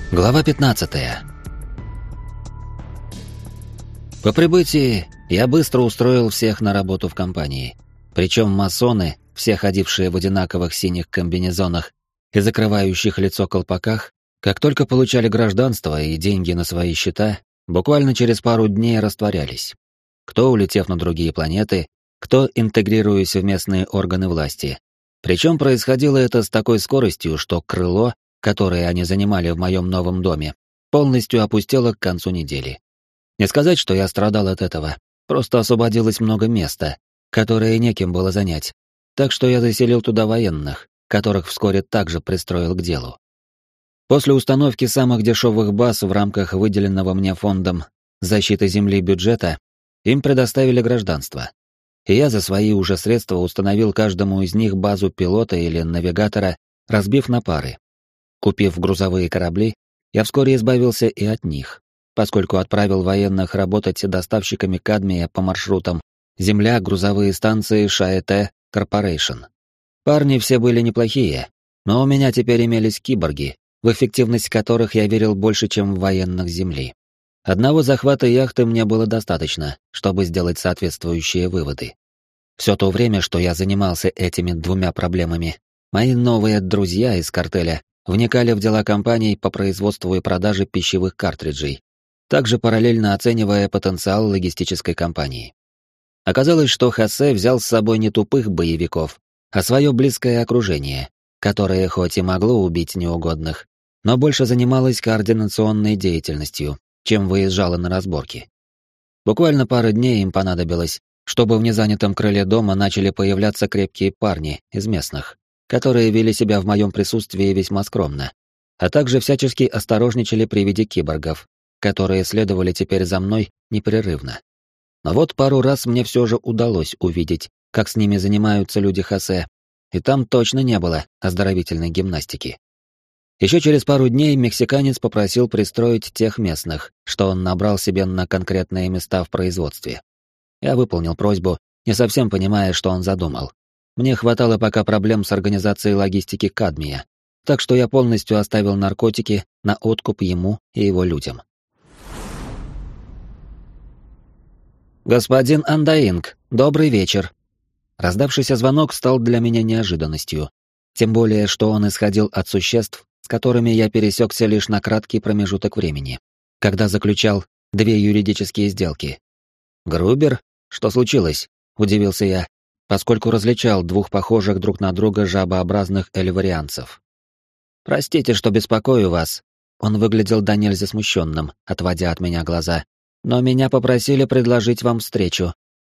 Глава 15. По прибытии я быстро устроил всех на работу в компании. Причем масоны, все ходившие в одинаковых синих комбинезонах и закрывающих лицо колпаках, как только получали гражданство и деньги на свои счета, буквально через пару дней растворялись. Кто улетев на другие планеты, кто интегрируясь в местные органы власти. Причем происходило это с такой скоростью, что крыло, которые они занимали в моем новом доме, полностью опустело к концу недели. Не сказать, что я страдал от этого, просто освободилось много места, которое некем было занять, так что я заселил туда военных, которых вскоре также пристроил к делу. После установки самых дешевых баз в рамках выделенного мне фондом защиты земли бюджета, им предоставили гражданство. И я за свои уже средства установил каждому из них базу пилота или навигатора, разбив на пары. Купив грузовые корабли, я вскоре избавился и от них, поскольку отправил военных работать доставщиками кадмия по маршрутам Земля, грузовые станции Шаэте Корпорейшн. Парни все были неплохие, но у меня теперь имелись киборги, в эффективность которых я верил больше, чем в военных Земли. Одного захвата яхты мне было достаточно, чтобы сделать соответствующие выводы. Все то время, что я занимался этими двумя проблемами, мои новые друзья из картеля вникали в дела компаний по производству и продаже пищевых картриджей, также параллельно оценивая потенциал логистической компании. Оказалось, что Хосе взял с собой не тупых боевиков, а свое близкое окружение, которое хоть и могло убить неугодных, но больше занималось координационной деятельностью, чем выезжало на разборки. Буквально пару дней им понадобилось, чтобы в незанятом крыле дома начали появляться крепкие парни из местных, которые вели себя в моем присутствии весьма скромно, а также всячески осторожничали при виде киборгов, которые следовали теперь за мной непрерывно. Но вот пару раз мне все же удалось увидеть, как с ними занимаются люди Хосе, и там точно не было оздоровительной гимнастики. Еще через пару дней мексиканец попросил пристроить тех местных, что он набрал себе на конкретные места в производстве. Я выполнил просьбу, не совсем понимая, что он задумал. Мне хватало пока проблем с организацией логистики кадмия, так что я полностью оставил наркотики на откуп ему и его людям. «Господин Андаинг, добрый вечер!» Раздавшийся звонок стал для меня неожиданностью, тем более, что он исходил от существ, с которыми я пересекся лишь на краткий промежуток времени, когда заключал 2 юридические сделки. «Грубер? Что случилось?» — удивился я, поскольку различал 2 похожих друг на друга жабообразных эльварианцев. «Простите, что беспокою вас». Он выглядел до нельзя смущенным, отводя от меня глаза. «Но меня попросили предложить вам встречу».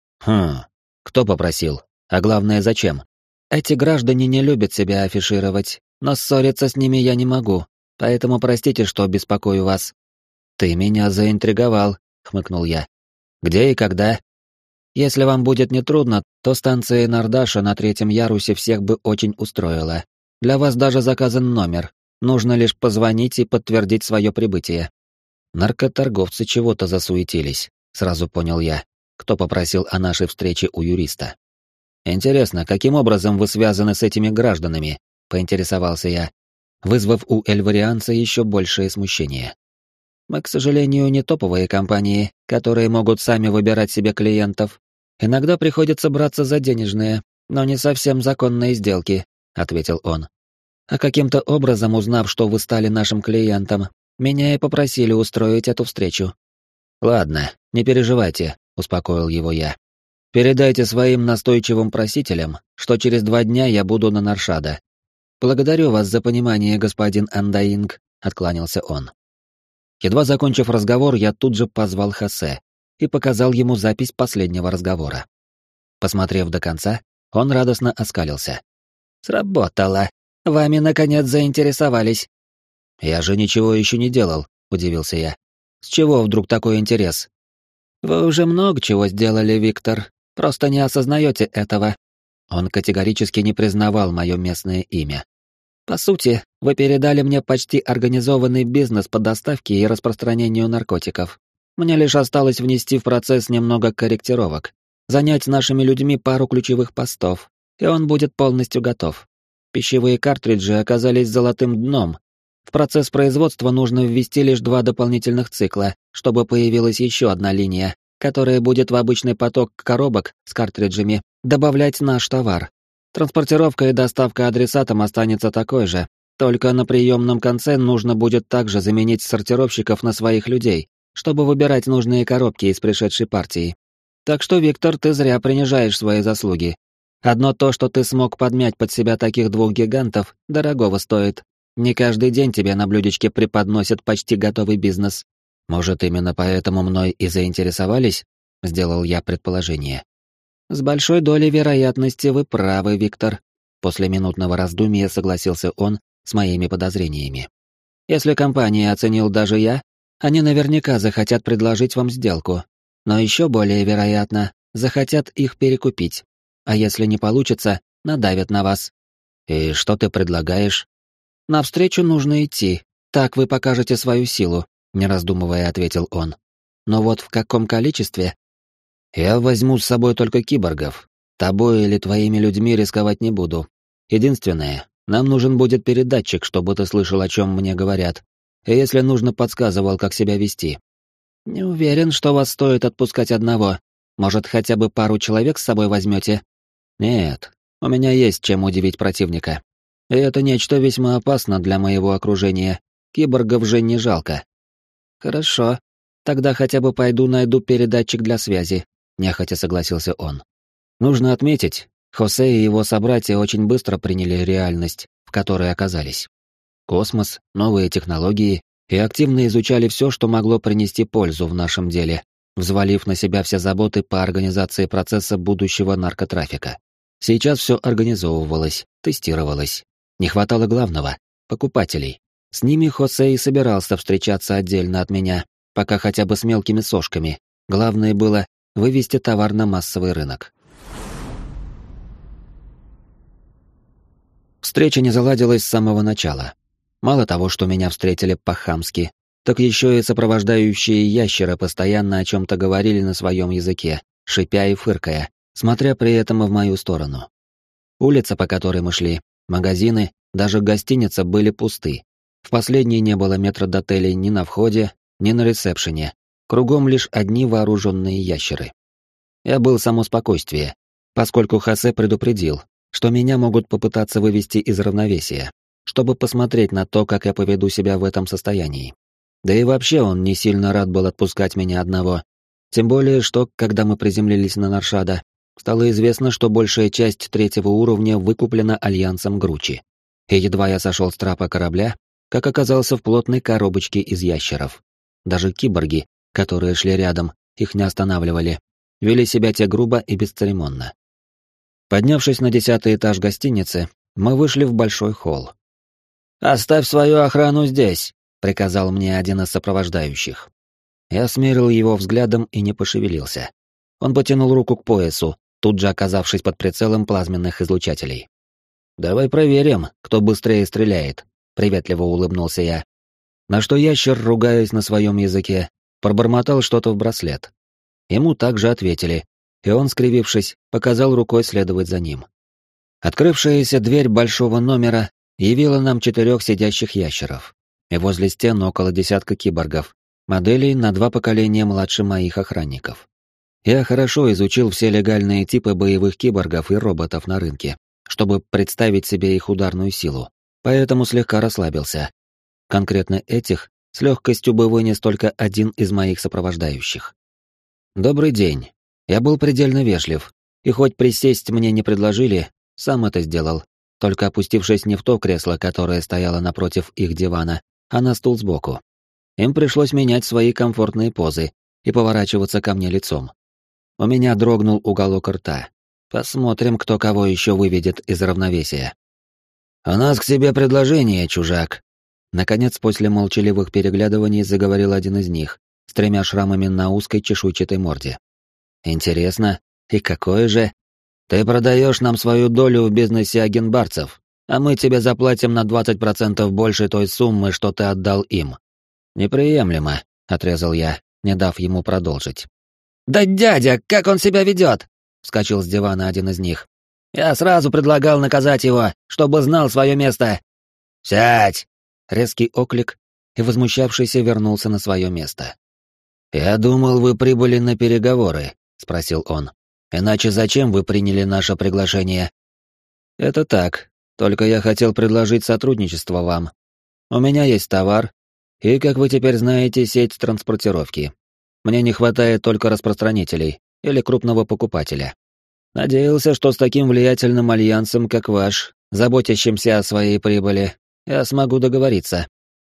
Кто попросил? А главное, зачем? Эти граждане не любят себя афишировать, но ссориться с ними я не могу, поэтому простите, что беспокою вас». «Ты меня заинтриговал», — хмыкнул я. «Где и когда?» «Если вам будет нетрудно, то станция Нардаша на 3-м ярусе всех бы очень устроила. Для вас даже заказан номер. Нужно лишь позвонить и подтвердить свое прибытие». Наркоторговцы чего-то засуетились, сразу понял я, кто попросил о нашей встрече у юриста. «Интересно, каким образом вы связаны с этими гражданами?» — поинтересовался я, вызвав у эльварианца еще большее смущение. «Мы, к сожалению, не топовые компании, которые могут сами выбирать себе клиентов. Иногда приходится браться за денежные, но не совсем законные сделки», — ответил он. «А каким-то образом, узнав, что вы стали нашим клиентом, меня и попросили устроить эту встречу». «Ладно, не переживайте», — успокоил его я. «Передайте своим настойчивым просителям, что через 2 дня я буду на Наршада». «Благодарю вас за понимание, господин Андаинг», — откланялся он. Едва закончив разговор, я тут же позвал Хосе и показал ему запись последнего разговора. Посмотрев до конца, он радостно оскалился. «Сработало. Вами, наконец, заинтересовались». «Я же ничего еще не делал», — удивился я. «С чего вдруг такой интерес?» «Вы уже много чего сделали, Виктор, просто не осознаете этого». Он категорически не признавал мое местное имя. «По сути, вы передали мне почти организованный бизнес по доставке и распространению наркотиков. Мне лишь осталось внести в процесс немного корректировок, занять нашими людьми пару ключевых постов, и он будет полностью готов. Пищевые картриджи оказались золотым дном, В процесс производства нужно ввести лишь 2 дополнительных цикла, чтобы появилась еще одна линия, которая будет в обычный поток коробок с картриджами добавлять наш товар. Транспортировка и доставка адресатам останется такой же, только на приемном конце нужно будет также заменить сортировщиков на своих людей, чтобы выбирать нужные коробки из пришедшей партии. Так что, Виктор, ты зря принижаешь свои заслуги. Одно то, что ты смог подмять под себя таких 2 гигантов, дорогого стоит. Не каждый день тебе на блюдечке преподносят почти готовый бизнес. Может, именно поэтому мной и заинтересовались? Сделал я предположение. С большой долей вероятности вы правы, Виктор. После минутного раздумья согласился он с моими подозрениями. Если компания оценил даже я, они наверняка захотят предложить вам сделку. Но еще более вероятно, захотят их перекупить. А если не получится, надавят на вас. И что ты предлагаешь? Навстречу нужно идти. Так вы покажете свою силу, не раздумывая, ответил он. Но вот в каком количестве? Я возьму с собой только киборгов. Тобой или твоими людьми рисковать не буду. Единственное, нам нужен будет передатчик, чтобы ты слышал, о чем мне говорят. И если нужно, подсказывал, как себя вести. Не уверен, что вас стоит отпускать одного. Может, хотя бы пару человек с собой возьмете? Нет, у меня есть чем удивить противника. И это нечто весьма опасно для моего окружения. Киборгов же не жалко. Хорошо, тогда хотя бы пойду найду передатчик для связи, нехотя согласился он. Нужно отметить, Хосе и его собратья очень быстро приняли реальность, в которой оказались. Космос, новые технологии, и активно изучали все, что могло принести пользу в нашем деле, взвалив на себя все заботы по организации процесса будущего наркотрафика. Сейчас все организовывалось, тестировалось. Не хватало главного — покупателей. С ними Хосе и собирался встречаться отдельно от меня, пока хотя бы с мелкими сошками. Главное было вывести товар на массовый рынок. Встреча не заладилась с самого начала. Мало того, что меня встретили по-хамски, так еще и сопровождающие ящеры постоянно о чем-то говорили на своем языке, шипя и фыркая, смотря при этом в мою сторону. Улица, по которой мы шли, магазины, даже гостиница были пусты. В последней не было метрдотелей ни на входе, ни на ресепшене. Кругом лишь одни вооруженные ящеры. Я был само спокойствие, поскольку Хосе предупредил, что меня могут попытаться вывести из равновесия, чтобы посмотреть на то, как я поведу себя в этом состоянии. Да и вообще он не сильно рад был отпускать меня одного. Тем более, что, когда мы приземлились на Наршада, стало известно, что большая часть 3-го уровня выкуплена альянсом Гручи. И едва я сошел с трапа корабля, как оказался в плотной коробочке из ящеров. Даже киборги, которые шли рядом, их не останавливали, вели себя те грубо и бесцеремонно. Поднявшись на 10-й этаж гостиницы, мы вышли в большой холл. «Оставь свою охрану здесь», — приказал мне один из сопровождающих. Я смерил его взглядом и не пошевелился. Он потянул руку к поясу, тут же оказавшись под прицелом плазменных излучателей. «Давай проверим, кто быстрее стреляет», — приветливо улыбнулся я. На что ящер, ругаясь на своем языке, пробормотал что-то в браслет. Ему также ответили, и он, скривившись, показал рукой следовать за ним. Открывшаяся дверь большого номера явила нам 4 сидящих ящеров, и возле стен около десятка киборгов, моделей на 2 поколения младше моих охранников. Я хорошо изучил все легальные типы боевых киборгов и роботов на рынке, чтобы представить себе их ударную силу, поэтому слегка расслабился. Конкретно этих с легкостью бы вынес только один из моих сопровождающих. «Добрый день». Я был предельно вежлив, и хоть присесть мне не предложили, сам это сделал, только опустившись не в то кресло, которое стояло напротив их дивана, а на стул сбоку. Им пришлось менять свои комфортные позы и поворачиваться ко мне лицом. У меня дрогнул уголок рта. Посмотрим, кто кого еще выведет из равновесия. «У нас к тебе предложение, чужак». Наконец, после молчаливых переглядываний заговорил один из них, с 3 шрамами на узкой чешуйчатой морде. «Интересно, и какое же? Ты продаешь нам свою долю в бизнесе агенбарцев, а мы тебе заплатим на 20% больше той суммы, что ты отдал им». «Неприемлемо», — отрезал я, не дав ему продолжить. «Да дядя, как он себя ведет?» — вскочил с дивана один из них. «Я сразу предлагал наказать его, чтобы знал свое место». «Сядь!» — резкий оклик, и возмущавшийся вернулся на свое место. «Я думал, вы прибыли на переговоры», — спросил он. «Иначе зачем вы приняли наше приглашение?» «Это так, только я хотел предложить сотрудничество вам. У меня есть товар, и, как вы теперь знаете, сеть транспортировки. Мне не хватает только распространителей или крупного покупателя. Надеялся, что с таким влиятельным альянсом, как ваш, заботящимся о своей прибыли, я смогу договориться.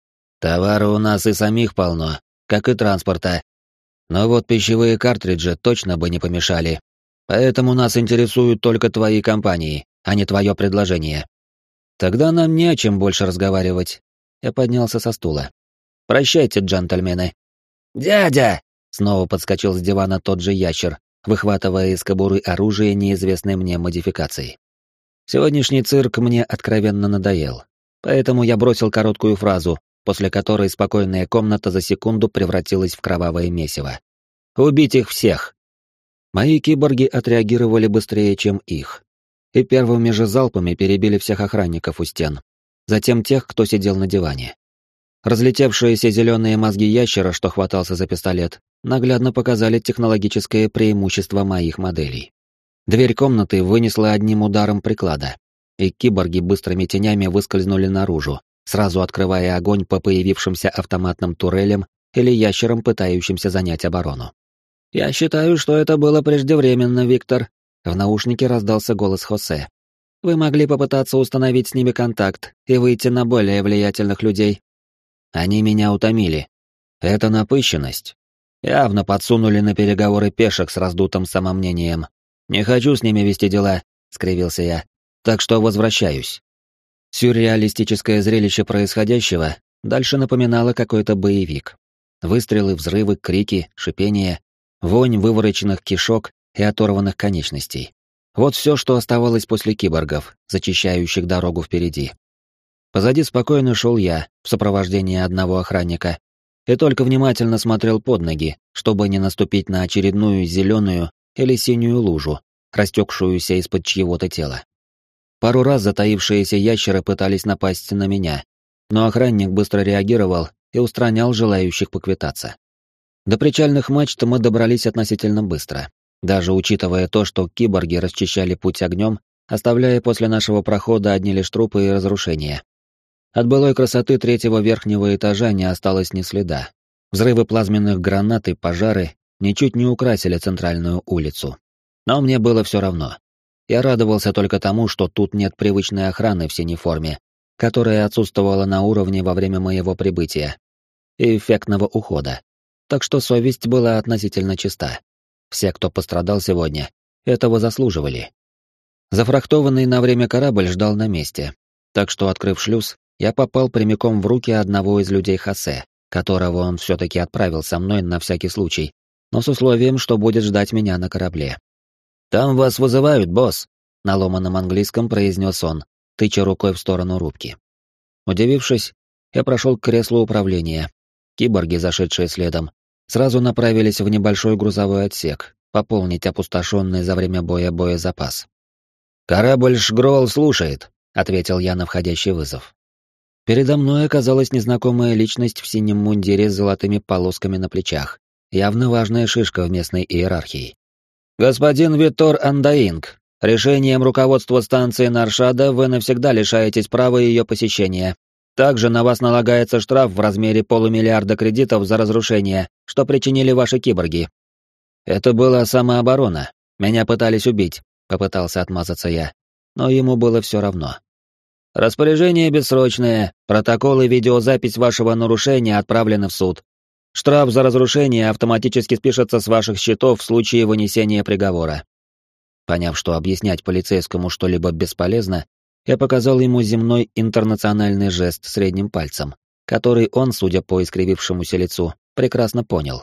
Товара у нас и самих полно, как и транспорта. Но вот пищевые картриджи точно бы не помешали. Поэтому нас интересуют только твои компании, а не твое предложение. Тогда нам не о чем больше разговаривать. Я поднялся со стула. Прощайте, джентльмены. «Дядя!» — снова подскочил с дивана тот же ящер, выхватывая из кобуры оружие неизвестной мне модификации. Сегодняшний цирк мне откровенно надоел, поэтому я бросил короткую фразу, после которой спокойная комната за секунду превратилась в кровавое месиво. «Убить их всех!» Мои киборги отреагировали быстрее, чем их, и первыми же залпами перебили всех охранников у стен, затем тех, кто сидел на диване. Разлетевшиеся зеленые мозги ящера, что хватался за пистолет, наглядно показали технологическое преимущество моих моделей. Дверь комнаты вынесла одним ударом приклада, и киборги быстрыми тенями выскользнули наружу, сразу открывая огонь по появившимся автоматным турелям или ящерам, пытающимся занять оборону. «Я считаю, что это было преждевременно, Виктор», — в наушнике раздался голос Хосе. «Вы могли попытаться установить с ними контакт и выйти на более влиятельных людей». Они меня утомили. Это напыщенность. Явно подсунули на переговоры пешек с раздутым самомнением. «Не хочу с ними вести дела», — скривился я. «Так что возвращаюсь». Сюрреалистическое зрелище происходящего дальше напоминало какой-то боевик. Выстрелы, взрывы, крики, шипение, вонь вывороченных кишок и оторванных конечностей. Вот все, что оставалось после киборгов, зачищающих дорогу впереди. Позади спокойно шел я, в сопровождении одного охранника, и только внимательно смотрел под ноги, чтобы не наступить на очередную зеленую или синюю лужу, растекшуюся из-под чьего-то тела. Пару раз затаившиеся ящеры пытались напасть на меня, но охранник быстро реагировал и устранял желающих поквитаться. До причальных мачт мы добрались относительно быстро, даже учитывая то, что киборги расчищали путь огнем, оставляя после нашего прохода одни лишь трупы и разрушения. От былой красоты третьего верхнего этажа не осталось ни следа. Взрывы плазменных гранат и пожары ничуть не украсили центральную улицу. Но мне было все равно. Я радовался только тому, что тут нет привычной охраны в синей форме, которая отсутствовала на уровне во время моего прибытия, и эффектного ухода. Так что совесть была относительно чиста. Все, кто пострадал сегодня, этого заслуживали. Зафрахтованный на время корабль ждал на месте, так что, открыв шлюз, я попал прямиком в руки одного из людей Хосе, которого он все-таки отправил со мной на всякий случай, но с условием, что будет ждать меня на корабле. «Там вас вызывают, босс», — на ломаном английском произнес он, тыча рукой в сторону рубки. Удивившись, я прошел к креслу управления. Киборги, зашедшие следом, сразу направились в небольшой грузовой отсек, пополнить опустошенный за время боя боезапас. «Корабль Шгрол слушает», — ответил я на входящий вызов. Передо мной оказалась незнакомая личность в синем мундире с золотыми полосками на плечах, явно важная шишка в местной иерархии. «Господин Витор Андаинг, решением руководства станции Наршада вы навсегда лишаетесь права ее посещения. Также на вас налагается штраф в размере полумиллиарда кредитов за разрушение, что причинили ваши киборги». «Это была самооборона. Меня пытались убить», — попытался отмазаться я, но ему было все равно. «Распоряжение бессрочное, протокол и видеозапись вашего нарушения отправлены в суд. Штраф за разрушение автоматически спишется с ваших счетов в случае вынесения приговора». Поняв, что объяснять полицейскому что-либо бесполезно, я показал ему земной интернациональный жест средним пальцем, который он, судя по искривившемуся лицу, прекрасно понял.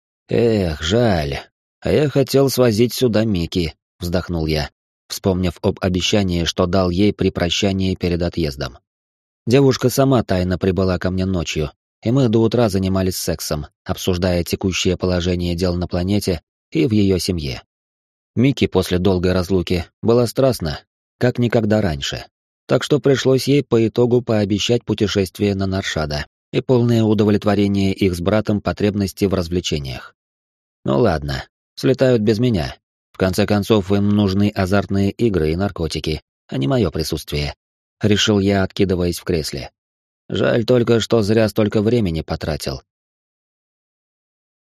«Эх, жаль. А я хотел свозить сюда Мики», — вздохнул я, вспомнив об обещании, что дал ей при прощании перед отъездом. Девушка сама тайно прибыла ко мне ночью, и мы до утра занимались сексом, обсуждая текущее положение дел на планете и в ее семье. Мики после долгой разлуки была страстна, как никогда раньше. Так что пришлось ей по итогу пообещать путешествие на Наршада и полное удовлетворение их с братом потребностей в развлечениях. Ну ладно, слетают без меня. В конце концов, им нужны азартные игры и наркотики, а не мое присутствие. Решил я, откидываясь в кресле. Жаль только, что зря столько времени потратил.